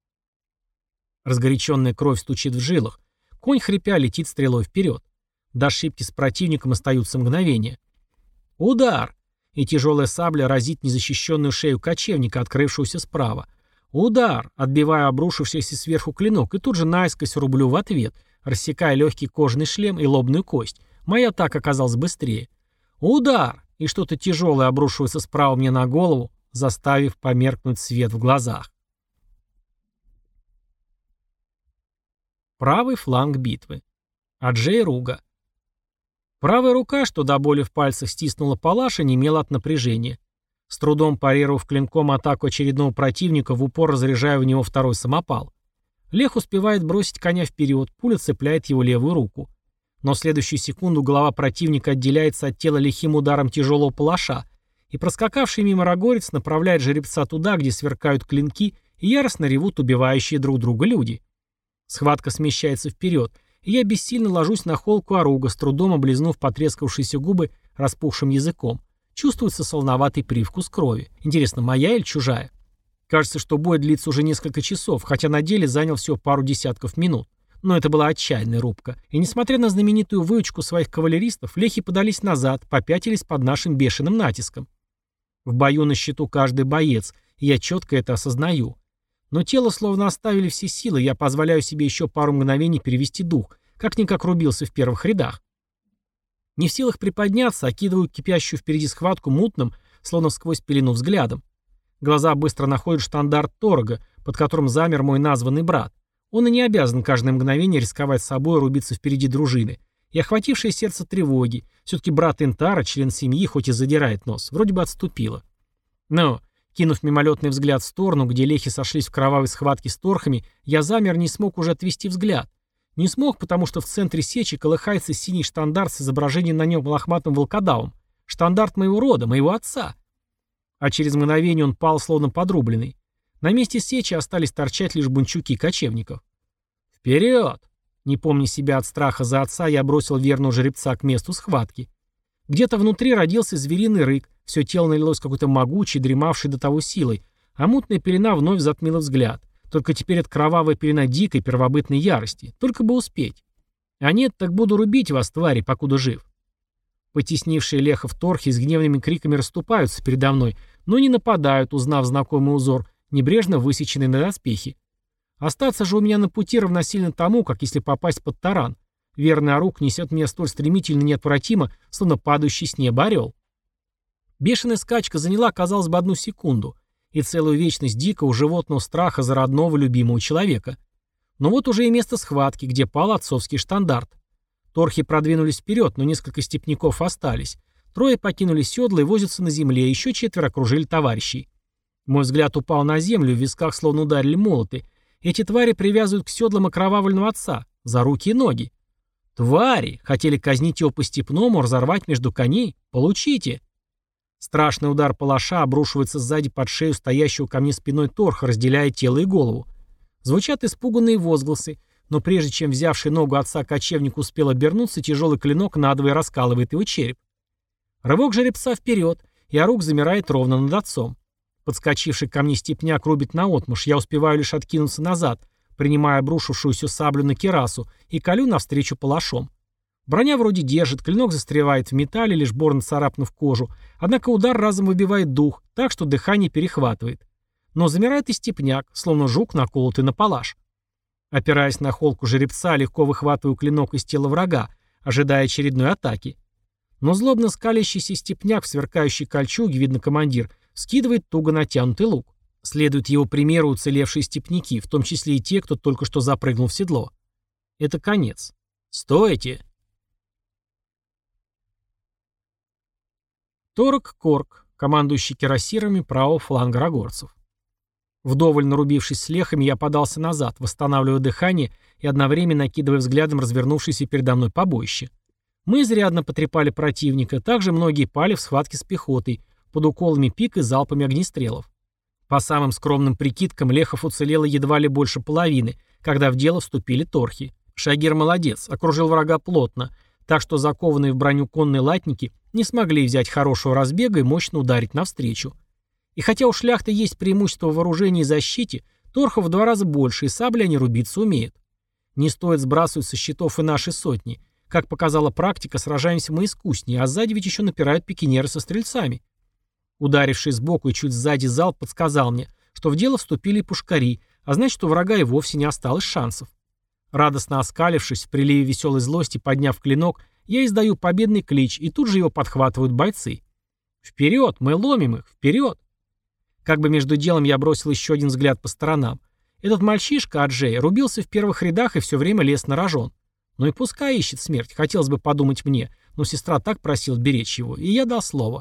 Разгоряченная кровь стучит в жилах. Конь, хрипя, летит стрелой вперед. До ошибки с противником остаются мгновения. Удар! И тяжелая сабля разит незащищенную шею кочевника, открывшегося справа. Удар! Отбиваю обрушившийся сверху клинок и тут же наискось рублю в ответ, рассекая легкий кожаный шлем и лобную кость. Моя атака оказалась быстрее. Удар! И что-то тяжелое обрушивается справа мне на голову, заставив померкнуть свет в глазах. Правый фланг битвы. Аджей Руга. Правая рука, что до боли в пальцах стиснула палаш, онемела от напряжения. С трудом парировав клинком атаку очередного противника, в упор разряжая в него второй самопал. Лех успевает бросить коня вперед, пуля цепляет его левую руку. Но в следующую секунду голова противника отделяется от тела лихим ударом тяжелого палаша, и проскакавший мимо рогорец направляет жеребца туда, где сверкают клинки и яростно ревут убивающие друг друга люди. Схватка смещается вперед, и я бессильно ложусь на холку оруга, с трудом облизнув потрескавшиеся губы распухшим языком. Чувствуется солоноватый привкус крови. Интересно, моя или чужая? Кажется, что бой длится уже несколько часов, хотя на деле занял всего пару десятков минут. Но это была отчаянная рубка. И несмотря на знаменитую выучку своих кавалеристов, лехи подались назад, попятились под нашим бешеным натиском. В бою на счету каждый боец, и я четко это осознаю. Но тело словно оставили все силы, я позволяю себе еще пару мгновений перевести дух, как-никак рубился в первых рядах. Не в силах приподняться, окидываю кипящую впереди схватку мутным, словно сквозь пелену взглядом. Глаза быстро находят штандарт Торга, под которым замер мой названный брат. Он и не обязан каждое мгновение рисковать собой и рубиться впереди дружины. И охватившее сердце тревоги, все-таки брат Интара, член семьи, хоть и задирает нос, вроде бы отступило. Но, кинув мимолетный взгляд в сторону, где лехи сошлись в кровавой схватке с торхами, я замер, не смог уже отвести взгляд. Не смог, потому что в центре сечи колыхается синий штандарт с изображением на нем лохматым волкодавом. Штандарт моего рода, моего отца. А через мгновение он пал, словно подрубленный. На месте сечи остались торчать лишь бунчуки кочевников. «Вперед!» Не помня себя от страха за отца, я бросил верного жеребца к месту схватки. Где-то внутри родился звериный рык, все тело налилось какой-то могучей, дремавшей до того силой, а мутная пелена вновь затмила взгляд. Только теперь это кровавая пелена дикой первобытной ярости. Только бы успеть. А нет, так буду рубить вас, твари, покуда жив. Потеснившие лехов торхи с гневными криками расступаются передо мной, но не нападают, узнав знакомый узор, небрежно высеченный на доспехи. Остаться же у меня на пути равносильно тому, как если попасть под таран. Верный орук несет меня столь стремительно и неотвратимо, словно падающий с неба орел. Бешеная скачка заняла, казалось бы, одну секунду, и целую вечность дикого животного страха за родного любимого человека. Но вот уже и место схватки, где пал отцовский штандарт. Торхи продвинулись вперед, но несколько степняков остались. Трое покинули седла и возятся на земле, еще четверо окружили товарищей. Мой взгляд упал на землю, в висках словно ударили молоты. Эти твари привязывают к седлам окровавленного отца, за руки и ноги. Твари! Хотели казнить его по-степному, разорвать между коней? Получите! Страшный удар палаша обрушивается сзади под шею стоящего ко мне спиной торха, разделяя тело и голову. Звучат испуганные возгласы, но прежде чем взявший ногу отца кочевник успел обернуться, тяжелый клинок надвое раскалывает его череп. Рывок жеребца вперед, и орук замирает ровно над отцом. Подскочивший ко мне степняк рубит наотмашь, я успеваю лишь откинуться назад, принимая обрушившуюся саблю на кирасу, и колю навстречу палашом. Броня вроде держит, клинок застревает в металле, лишь больно царапнув кожу, однако удар разом выбивает дух, так что дыхание перехватывает. Но замирает и степняк, словно жук, наколотый на палаш. Опираясь на холку жеребца, легко выхватываю клинок из тела врага, ожидая очередной атаки. Но злобно скалящийся степняк в сверкающей кольчуге, видно командир, скидывает туго натянутый лук. Следуют его примеру уцелевшие степняки, в том числе и те, кто только что запрыгнул в седло. Это конец. Стойте! Торг Корк, командующий кирасирами правого фланга рогорцев. Вдоволь нарубившись с лехами, я подался назад, восстанавливая дыхание и одновременно накидывая взглядом развернувшееся передо мной побоище. Мы изрядно потрепали противника, также многие пали в схватке с пехотой, под уколами пик и залпами огнестрелов. По самым скромным прикидкам, лехов уцелело едва ли больше половины, когда в дело вступили торхи. Шагир молодец, окружил врага плотно, так что закованные в броню конные латники не смогли взять хорошего разбега и мощно ударить навстречу. И хотя у шляхты есть преимущество в вооружении и защите, торхов в два раза больше, и сабли они рубиться умеют. Не стоит сбрасывать со счетов и наши сотни. Как показала практика, сражаемся мы искуснее, а сзади ведь еще напирают пикинеры со стрельцами. Ударивший сбоку и чуть сзади залп подсказал мне, что в дело вступили и пушкари, а значит, у врага и вовсе не осталось шансов. Радостно оскалившись, в приливе веселой злости, подняв клинок, Я издаю победный клич, и тут же его подхватывают бойцы. Вперед, мы ломим их, вперед! Как бы между делом я бросил еще один взгляд по сторонам. Этот мальчишка, Аджей, рубился в первых рядах и все время лез на рожон. Ну и пускай ищет смерть, хотелось бы подумать мне, но сестра так просила беречь его, и я дал слово.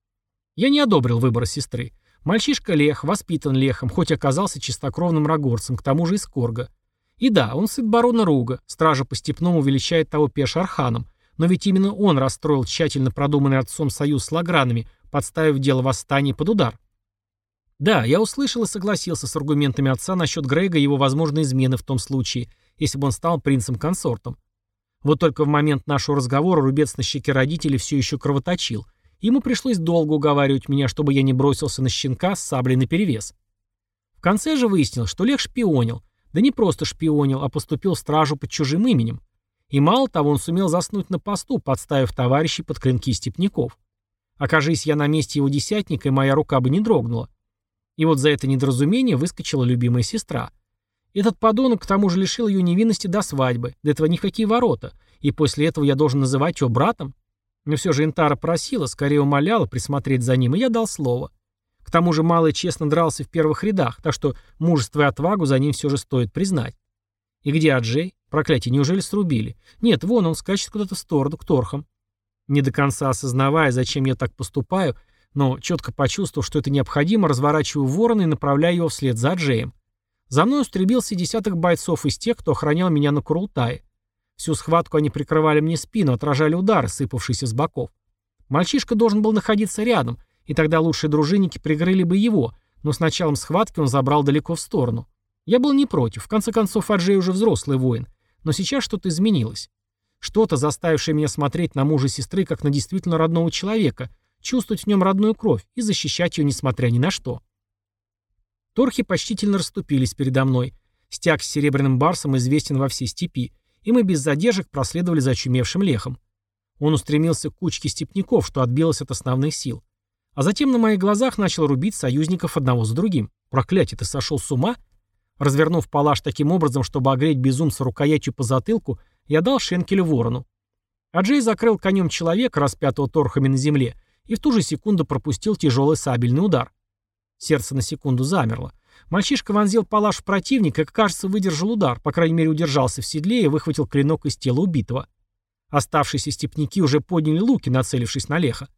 Я не одобрил выбора сестры. Мальчишка Лех, воспитан Лехом, хоть оказался чистокровным рогорцем, к тому же из Корга. И да, он сын барона Руга, стража по степному величает того Пеш-Арханом, но ведь именно он расстроил тщательно продуманный отцом союз с лагранами, подставив дело восстания под удар. Да, я услышал и согласился с аргументами отца насчет Грега и его возможной измены в том случае, если бы он стал принцем-консортом. Вот только в момент нашего разговора рубец на щеке родителей все еще кровоточил. Ему пришлось долго уговаривать меня, чтобы я не бросился на щенка с саблей наперевес. В конце же выяснилось, что Лех шпионил. Да не просто шпионил, а поступил в стражу под чужим именем. И мало того, он сумел заснуть на посту, подставив товарищей под клинки степняков. Окажись я на месте его десятника, и моя рука бы не дрогнула. И вот за это недоразумение выскочила любимая сестра. Этот подонок к тому же лишил ее невинности до свадьбы, до этого ни в какие ворота, и после этого я должен называть его братом? Но все же Интара просила, скорее умоляла присмотреть за ним, и я дал слово. К тому же малый честно дрался в первых рядах, так что мужество и отвагу за ним все же стоит признать. И где Аджей? Проклятие, неужели срубили? Нет, вон он скачет куда-то в сторону, к торхам. Не до конца осознавая, зачем я так поступаю, но четко почувствовав, что это необходимо, разворачиваю ворона и направляю его вслед за Аджеем. За мной устремился десяток бойцов из тех, кто охранял меня на Курултае. Всю схватку они прикрывали мне спину, отражали удары, сыпавшиеся с боков. Мальчишка должен был находиться рядом, и тогда лучшие дружинники прикрыли бы его, но с началом схватки он забрал далеко в сторону. Я был не против, в конце концов Аджей уже взрослый воин, но сейчас что-то изменилось. Что-то, заставившее меня смотреть на мужа сестры как на действительно родного человека, чувствовать в нем родную кровь и защищать ее несмотря ни на что. Торхи почтительно расступились передо мной. Стяг с серебряным барсом известен во всей степи, и мы без задержек проследовали за очумевшим Лехом. Он устремился к кучке степняков, что отбилось от основных сил. А затем на моих глазах начал рубить союзников одного за другим. Проклятие, ты сошел с ума? Развернув палаш таким образом, чтобы огреть безумца рукоятью по затылку, я дал шенкелю ворону. Аджей закрыл конем человека, распятого торхами на земле, и в ту же секунду пропустил тяжелый сабельный удар. Сердце на секунду замерло. Мальчишка вонзил палаш в противника и, кажется, выдержал удар, по крайней мере удержался в седле и выхватил клинок из тела убитого. Оставшиеся степняки уже подняли луки, нацелившись на Леха.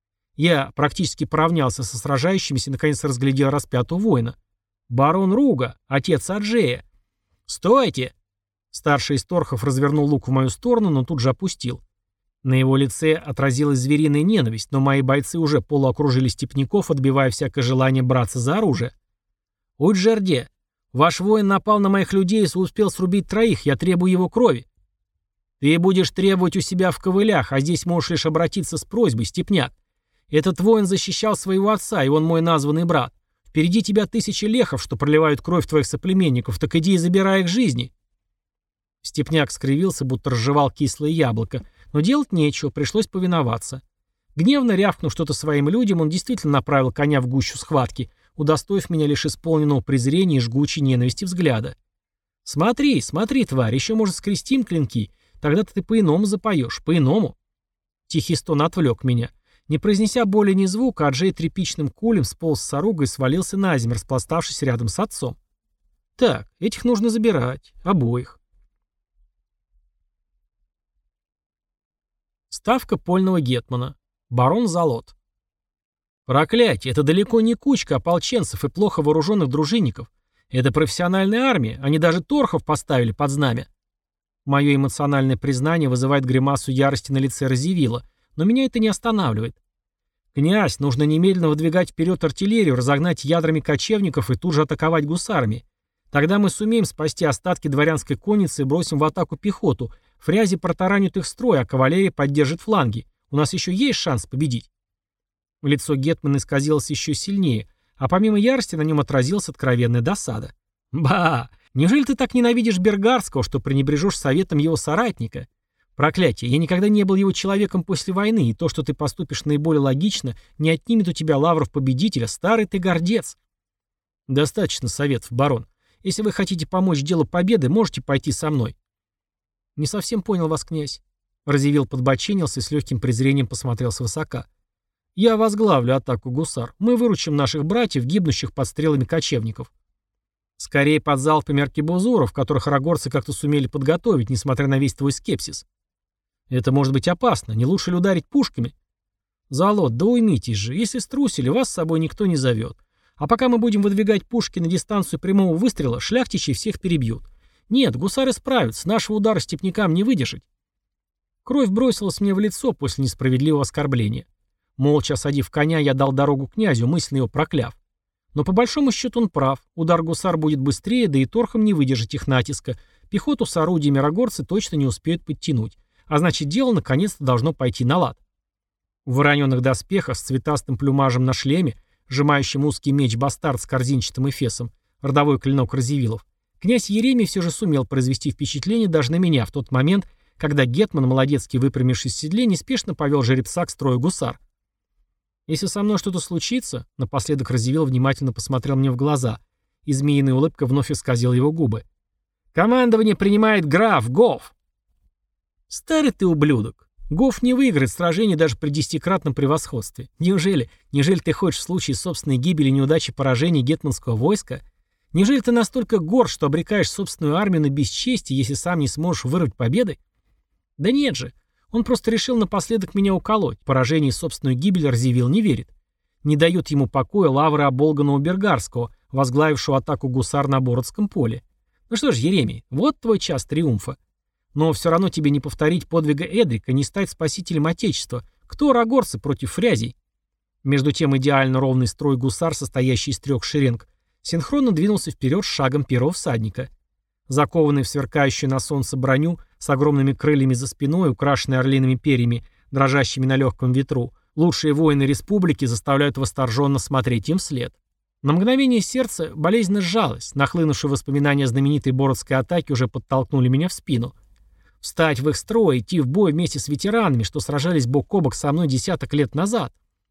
Я практически поравнялся со сражающимися и наконец разглядел распятого воина. Барон Руга, отец Аджея. «Стойте!» Старший из торхов развернул лук в мою сторону, но тут же опустил. На его лице отразилась звериная ненависть, но мои бойцы уже полуокружили степняков, отбивая всякое желание браться за оружие. «Уджерде, ваш воин напал на моих людей и успел срубить троих, я требую его крови». «Ты будешь требовать у себя в ковылях, а здесь можешь лишь обратиться с просьбой, степняк. Этот воин защищал своего отца, и он мой названный брат. Впереди тебя тысячи лехов, что проливают кровь твоих соплеменников, так иди и забирай их жизни». Степняк скривился, будто разжевал кислое яблоко, но делать нечего, пришлось повиноваться. Гневно рявкнув что-то своим людям, он действительно направил коня в гущу схватки, удостоив меня лишь исполненного презрения и жгучей ненависти взгляда. «Смотри, смотри, тварь, еще, может, скрестим клинки, тогда-то ты по-иному запоешь, по-иному». Тихий стон отвлек меня. Не произнеся более ни звука, Аджей тряпичным кулем сполз с оруга и свалился на землю, распластавшись рядом с отцом. Так, этих нужно забирать, обоих. Ставка польного гетмана. Барон Залот. Проклятие, это далеко не кучка ополченцев и плохо вооруженных дружинников. Это профессиональная армия, они даже торхов поставили под знамя. Мое эмоциональное признание вызывает гримасу ярости на лице Разивилла, но меня это не останавливает. «Князь, нужно немедленно выдвигать вперед артиллерию, разогнать ядрами кочевников и тут же атаковать гусарами. Тогда мы сумеем спасти остатки дворянской конницы и бросим в атаку пехоту. Фрязи протаранят их строй, а кавалерия поддержит фланги. У нас еще есть шанс победить». Лицо гетмана исказилось еще сильнее, а помимо ярости на нем отразилась откровенная досада. «Ба! Неужели ты так ненавидишь Бергарского, что пренебрежешь советом его соратника? Проклятие, я никогда не был его человеком после войны, и то, что ты поступишь наиболее логично, не отнимет у тебя лавров победителя, старый ты гордец». «Достаточно советов, барон. Если вы хотите помочь делу победы, можете пойти со мной». «Не совсем понял вас, князь». Разъявил подбоченился и с легким презрением посмотрел свысока. «Я возглавлю атаку гусар. Мы выручим наших братьев, гибнущих под стрелами кочевников». «Скорее под залпами аркебузуров, которых арагорцы как-то сумели подготовить, несмотря на весь твой скепсис». «Это может быть опасно. Не лучше ли ударить пушками?» «Залот, да уймитесь же. Если струсили, вас с собой никто не зовет. А пока мы будем выдвигать пушки на дистанцию прямого выстрела, шляхтичи всех перебьют. Нет, гусары справятся. Нашего удара степнякам не выдержать». Кровь бросилась мне в лицо после несправедливого оскорбления. Молча осадив коня, я дал дорогу князю, мысленно его прокляв. Но по большому счету он прав. Удар гусар будет быстрее, да и торхом не выдержать их натиска. Пехоту с орудиями рогорцы точно не успеют подтянуть. А значит, дело наконец-то должно пойти на лад. В вороненых доспехах с цветастым плюмажем на шлеме, сжимающим узкий меч-бастард с корзинчатым эфесом, родовой клинок Разъявилов, князь Еремий все же сумел произвести впечатление даже на меня в тот момент, когда гетман, молодецкий выпрямившись в седле, неспешно повел жеребца к строю гусар. «Если со мной что-то случится», — напоследок Разъявил внимательно посмотрел мне в глаза, и змеиная улыбка вновь исказила его губы. «Командование принимает граф Гоф!» «Старый ты ублюдок! Гоф не выиграет сражение даже при десятикратном превосходстве. Неужели, неужели ты хочешь в случае собственной гибели, неудачи, поражения гетманского войска? Неужели ты настолько горд, что обрекаешь собственную армию на бесчестие, если сам не сможешь вырвать победы? Да нет же, он просто решил напоследок меня уколоть. Поражение и собственную гибель Разъявил не верит. Не дают ему покоя лавры оболганного Бергарского, возглавившего атаку гусар на Бородском поле. Ну что ж, Еремий, вот твой час триумфа. Но все равно тебе не повторить подвига Эдрика, не стать спасителем Отечества. Кто рогорцы против фрязей? Между тем идеально ровный строй гусар, состоящий из трех шеренг, синхронно двинулся вперед с шагом первого всадника. Закованный в сверкающую на солнце броню, с огромными крыльями за спиной, украшенный орлиными перьями, дрожащими на легком ветру, лучшие воины республики заставляют восторженно смотреть им вслед. На мгновение сердце болезненно сжалось, нахлынувшие воспоминания о знаменитой Бородской атаке уже подтолкнули меня в спину. Встать в их строй, идти в бой вместе с ветеранами, что сражались бок о бок со мной десяток лет назад.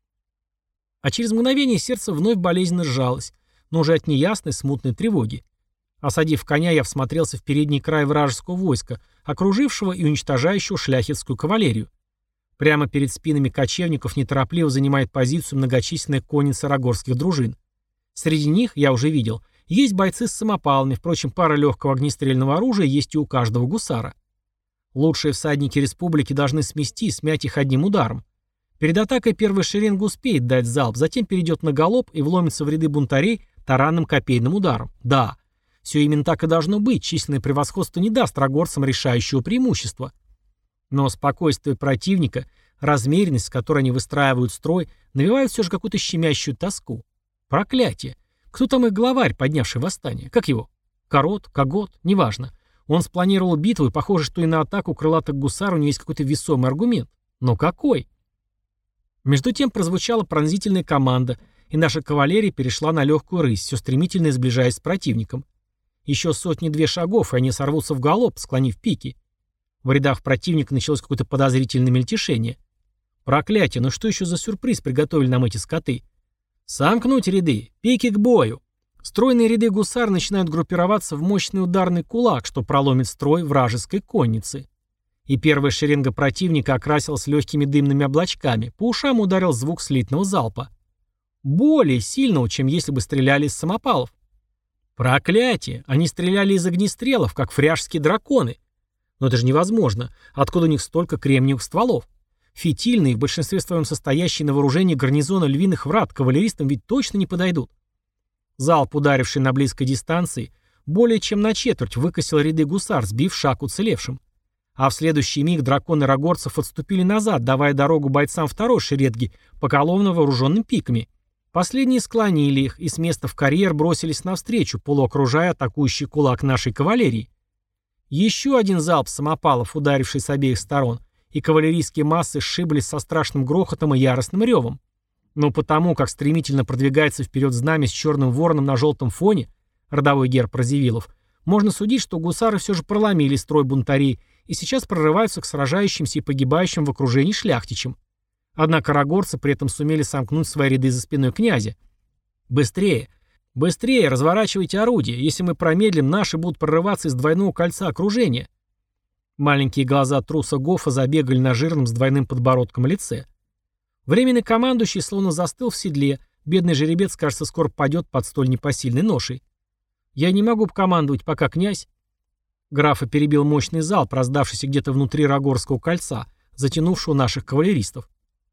А через мгновение сердце вновь болезненно сжалось, но уже от неясной смутной тревоги. Осадив коня, я всмотрелся в передний край вражеского войска, окружившего и уничтожающего шляхетскую кавалерию. Прямо перед спинами кочевников неторопливо занимает позицию многочисленная конница рогорских дружин. Среди них, я уже видел, есть бойцы с самопалами, впрочем, пара легкого огнестрельного оружия есть и у каждого гусара. Лучшие всадники республики должны смести, смять их одним ударом. Перед атакой первая шеренга успеет дать залп, затем перейдет на галоп и вломится в ряды бунтарей таранным копейным ударом. Да, все именно так и должно быть, численное превосходство не даст рогорцам решающего преимущества. Но спокойствие противника, размеренность, с которой они выстраивают строй, навевают все же какую-то щемящую тоску. Проклятие! Кто там их главарь, поднявший восстание? Как его? Корот? Когот? Неважно. Он спланировал битву, и похоже, что и на атаку крылатых гусар у него есть какой-то весомый аргумент. Но какой? Между тем прозвучала пронзительная команда, и наша кавалерия перешла на легкую рысь, все стремительно сближаясь с противником. Еще сотни-две шагов, и они сорвутся в галоп, склонив пики. В рядах противника началось какое-то подозрительное мельтешение. Проклятие, ну что еще за сюрприз приготовили нам эти скоты? Сомкнуть ряды, пики к бою. Стройные ряды гусар начинают группироваться в мощный ударный кулак, что проломит строй вражеской конницы. И первая шеренга противника окрасилась легкими дымными облачками, по ушам ударил звук слитного залпа. Более сильного, чем если бы стреляли из самопалов. Проклятие! Они стреляли из огнестрелов, как фряжские драконы. Но это же невозможно. Откуда у них столько кремниевых стволов? Фитильные, в большинстве своем состоящие на вооружении гарнизона львиных врат, кавалеристам ведь точно не подойдут. Залп, ударивший на близкой дистанции, более чем на четверть выкосил ряды гусар, сбив шаг уцелевшим. А в следующий миг драконы рогорцев отступили назад, давая дорогу бойцам второй шеренги, поголовно вооруженным пиками. Последние склонили их и с места в карьер бросились навстречу, полуокружая атакующий кулак нашей кавалерии. Еще один залп самопалов, ударивший с обеих сторон, и кавалерийские массы сшиблись со страшным грохотом и яростным ревом. Но потому, как стремительно продвигается вперед знамя с черным вороном на желтом фоне, родовой герб Разъявилов, можно судить, что гусары все же проломили строй бунтарей и сейчас прорываются к сражающимся и погибающим в окружении шляхтичам. Однако рогорцы при этом сумели сомкнуть свои ряды за спиной князя. «Быстрее! Быстрее! Разворачивайте орудия! Если мы промедлим, наши будут прорываться из двойного кольца окружения!» Маленькие глаза труса Гофа забегали на жирном с двойным подбородком лице. Временный командующий словно застыл в седле. Бедный жеребец, кажется, скоро падет под столь непосильной ношей. «Я не могу командовать, пока князь...» Графа перебил мощный залп, раздавшийся где-то внутри Рогорского кольца, затянувшего наших кавалеристов.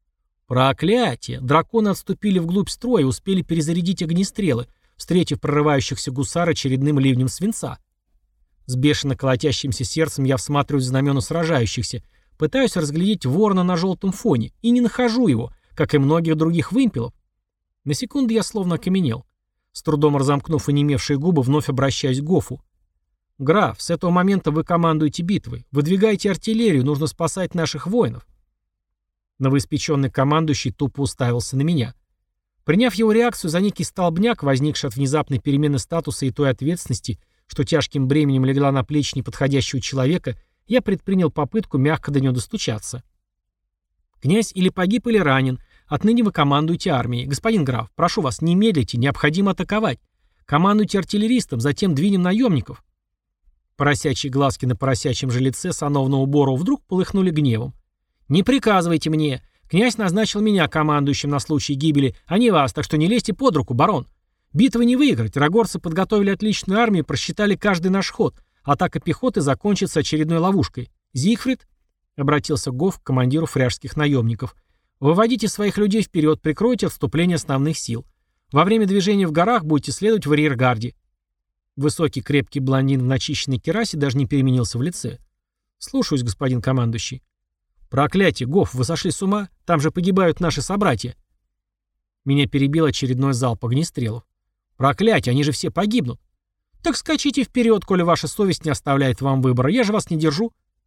Проклятие! Драконы отступили вглубь строя и успели перезарядить огнестрелы, встретив прорывающихся гусар очередным ливнем свинца. С бешено колотящимся сердцем я всматриваюсь в знамена сражающихся, пытаюсь разглядеть ворона на желтом фоне, и не нахожу его, как и многих других вымпелов. На секунду я словно окаменел. С трудом разомкнув онемевшие губы, вновь обращаюсь к Гофу. «Граф, с этого момента вы командуете битвой. Выдвигайте артиллерию, нужно спасать наших воинов». Новоиспеченный командующий тупо уставился на меня. Приняв его реакцию за некий столбняк, возникший от внезапной перемены статуса и той ответственности, что тяжким бременем легла на плечи неподходящего человека, я предпринял попытку мягко до него достучаться. «Князь или погиб, или ранен. Отныне вы командуете армией. Господин граф, прошу вас, не медлите, необходимо атаковать. Командуйте артиллеристом, затем двинем наемников». Поросячьи глазки на поросячьем же лице сановного Борова вдруг полыхнули гневом. «Не приказывайте мне. Князь назначил меня командующим на случай гибели, а не вас, так что не лезьте под руку, барон. Битвы не выиграть. Рогорцы подготовили отличную армию, просчитали каждый наш ход. Атака пехоты закончится очередной ловушкой. Зигфрид», — обратился Гоф к командиру фряжских наемников, — «выводите своих людей вперед, прикройте отступление основных сил. Во время движения в горах будете следовать в арьергарде». Высокий крепкий блондин в начищенной керасе даже не переменился в лице. «Слушаюсь, господин командующий». «Проклятие, Гоф, вы сошли с ума? Там же погибают наши собратья». Меня перебил очередной залп огнестрелов. «Проклятие, они же все погибнут». «Так скачите вперед, коли ваша совесть не оставляет вам выбора. Я же вас не держу».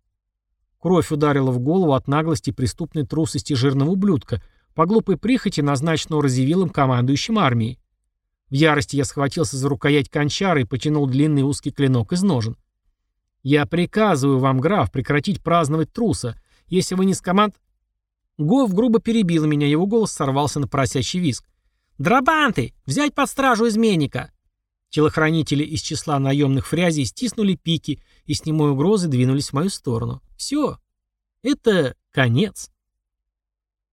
Кровь ударила в голову от наглости и преступной трусости жирного ублюдка, по глупой прихоти, назначенного Разъявилом командующим армией. В ярости я схватился за рукоять кончара и потянул длинный узкий клинок из ножен. «Я приказываю вам, граф, прекратить праздновать труса. Если вы не с команд...» Гоф грубо перебил меня, его голос сорвался на поросячий визг. «Драбанты! Взять под стражу изменника!» Телохранители из числа наемных фрязей стиснули пики и с немой угрозой двинулись в мою сторону. Все. Это конец.